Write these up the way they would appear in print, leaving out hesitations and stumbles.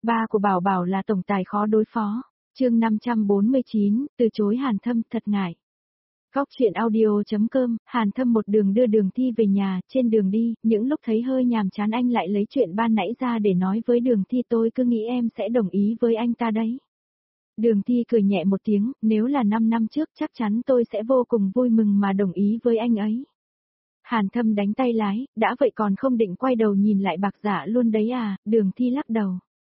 Ba của Bảo Bảo là tổng tài khó đối phó. Chương 549, từ chối Hàn Thâm, thật ngại. Góc truyện audio.com, Hàn Thâm một đường đưa Đường Thi về nhà, trên đường đi, những lúc thấy hơi nhàm chán anh lại lấy chuyện ban nãy ra để nói với Đường Thi, tôi cứ nghĩ em sẽ đồng ý với anh ta đấy. Đường Thi cười nhẹ một tiếng, nếu là 5 năm trước chắc chắn tôi sẽ vô cùng vui mừng mà đồng ý với anh ấy. Hàn Thâm đánh tay lái, đã vậy còn không định quay đầu nhìn lại Bạc Dạ luôn đấy à, Đường Thi lắc đầu.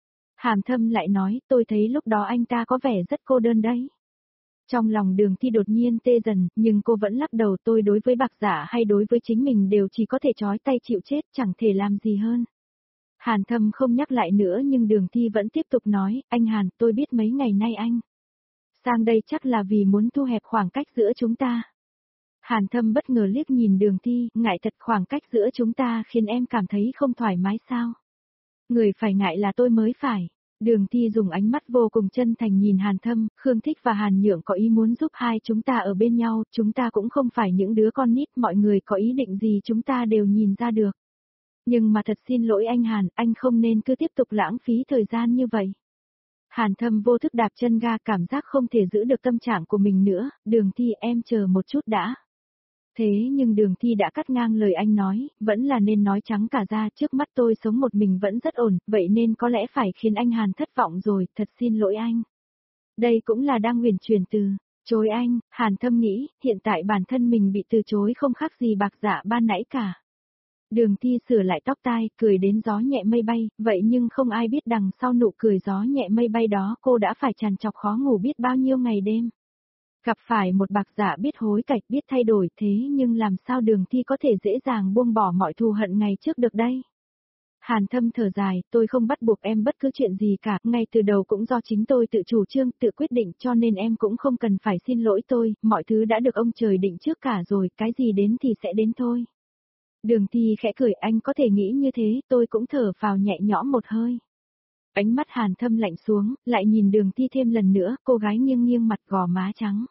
Hàn Thâm lại nói, tôi thấy lúc đó anh ta có vẻ rất cô đơn đấy. Trong lòng Đường Thi đột nhiên tê dần, nhưng cô vẫn lắc đầu, tôi đối với Bạc Dạ hay đối với chính mình đều chỉ có thể trói tay chịu chết, chẳng thể làm gì hơn. Hàn Thâm không nhắc lại nữa nhưng Đường Thi vẫn tiếp tục nói, anh Hàn, tôi biết mấy ngày nay anh sang đây chắc là vì muốn thu hẹp khoảng cách giữa chúng ta. Hàn Thâm bất ngờ liếc nhìn Đường Thi, ngại thật, khoảng cách giữa chúng ta khiến em cảm thấy không thoải mái sao? Người phải ngại là tôi mới phải. Đường Thi dùng ánh mắt vô cùng chân thành nhìn Hàn Thâm, Khương Thích và Hàn Nhượng có ý muốn giúp hai chúng ta ở bên nhau, chúng ta cũng không phải những đứa con nít, mọi người có ý định gì chúng ta đều nhìn ra được. Nhưng mà thật xin lỗi anh Hàn, anh không nên cứ tiếp tục lãng phí thời gian như vậy. Hàn Thâm vô thức đạp chân ga, cảm giác không thể giữ được tâm trạng của mình nữa, Đường Thi em chờ một chút đã. Thế nhưng Đường Thi đã cắt ngang lời anh nói, vẫn là nên nói trắng cả ra, trước mắt tôi sống một mình vẫn rất ổn, vậy nên có lẽ phải khiến anh Hàn thất vọng rồi, thật xin lỗi anh. Đây cũng là đang huyền truyền từ, chối anh, Hàn Thâm nghĩ, hiện tại bản thân mình bị từ chối không khác gì Bạc Dạ ban nãy cả. Đường Thi sửa lại tóc tai, cười đến gió nhẹ mây bay, vậy nhưng không ai biết đằng sau nụ cười gió nhẹ mây bay đó cô đã phải trằn trọc khó ngủ biết bao nhiêu ngày đêm. Gặp phải một Bạc Dạ biết hối cải, biết thay đổi, thế nhưng làm sao Đường Thi có thể dễ dàng buông bỏ mọi thù hận ngày trước được đây? Hàn Thâm thở dài, tôi không bắt buộc em bất cứ chuyện gì cả, ngay từ đầu cũng do chính tôi tự chủ trương, tự quyết định cho nên em cũng không cần phải xin lỗi tôi, mọi thứ đã được ông trời định trước cả rồi, cái gì đến thì sẽ đến thôi. Đường Thi khẽ cười, anh có thể nghĩ như thế, tôi cũng thở vào nhẹ nhõm một hơi. Ánh mắt Hàn Thâm lạnh xuống, lại nhìn Đường Thi thêm lần nữa, cô gái nghiêng nghiêng mặt, gò má trắng.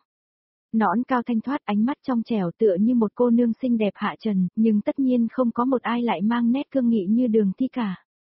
Nõn cao thanh thoát, ánh mắt trong trẻo tựa như một cô nương xinh đẹp hạ trần, nhưng tất nhiên không có một ai lại mang nét cương nghị như Đường Thi cả.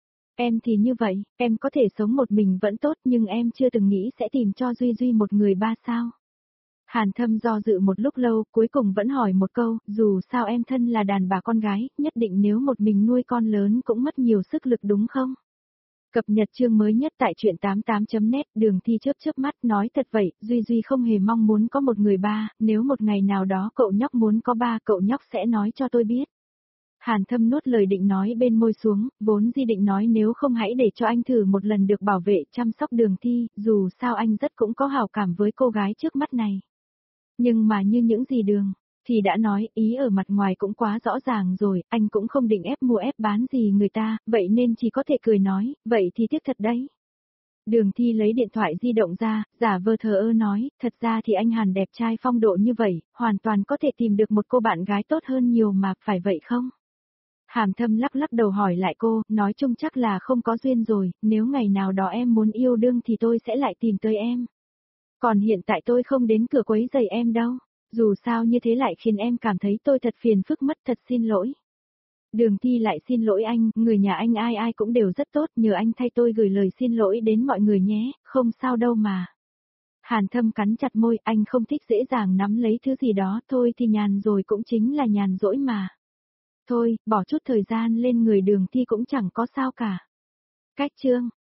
Em thì như vậy, em có thể sống một mình vẫn tốt nhưng em chưa từng nghĩ sẽ tìm cho Duy Duy một người ba sao. Hàn Thâm do dự một lúc lâu, cuối cùng vẫn hỏi một câu, dù sao em thân là đàn bà con gái, nhất định nếu một mình nuôi con lớn cũng mất nhiều sức lực đúng không? Cập nhật chương mới nhất tại truyện 88.net, Đường Thi chớp mắt nói thật vậy, Duy Duy không hề mong muốn có một người ba, nếu một ngày nào đó cậu nhóc muốn có ba cậu nhóc sẽ nói cho tôi biết. Hàn Thâm nuốt lời định nói bên môi xuống, vốn di định nói nếu không hãy để cho anh thử một lần được bảo vệ chăm sóc Đường Thi, dù sao anh rất cũng có hảo cảm với cô gái trước mắt này. Nhưng mà như những gì Đường thì đã nói, ý ở mặt ngoài cũng quá rõ ràng rồi, anh cũng không định ép mua ép bán gì người ta, vậy nên chỉ có thể cười nói, vậy thì tiếc thật đấy. Đường Thi lấy điện thoại di động ra, giả vờ thờ ơ nói, thật ra thì anh Hàn đẹp trai phong độ như vậy, hoàn toàn có thể tìm được một cô bạn gái tốt hơn nhiều mà, phải vậy không? Hàn Thâm lắc đầu hỏi lại cô, nói chung chắc là không có duyên rồi, nếu ngày nào đó em muốn yêu đương thì tôi sẽ lại tìm tới em. Còn hiện tại tôi không đến cửa quấy rầy em đâu. Dù sao như thế lại khiến em cảm thấy tôi thật phiền phức mất, thật xin lỗi. Đường Thi lại xin lỗi anh, người nhà anh ai ai cũng đều rất tốt, nhờ anh thay tôi gửi lời xin lỗi đến mọi người nhé, không sao đâu mà. Hàn Thâm cắn chặt môi, anh không thích dễ dàng nắm lấy thứ gì đó, thôi thì nhàn rồi cũng chính là nhàn rỗi mà. Thôi, bỏ chút thời gian lên người Đường Thi cũng chẳng có sao cả. Cách chương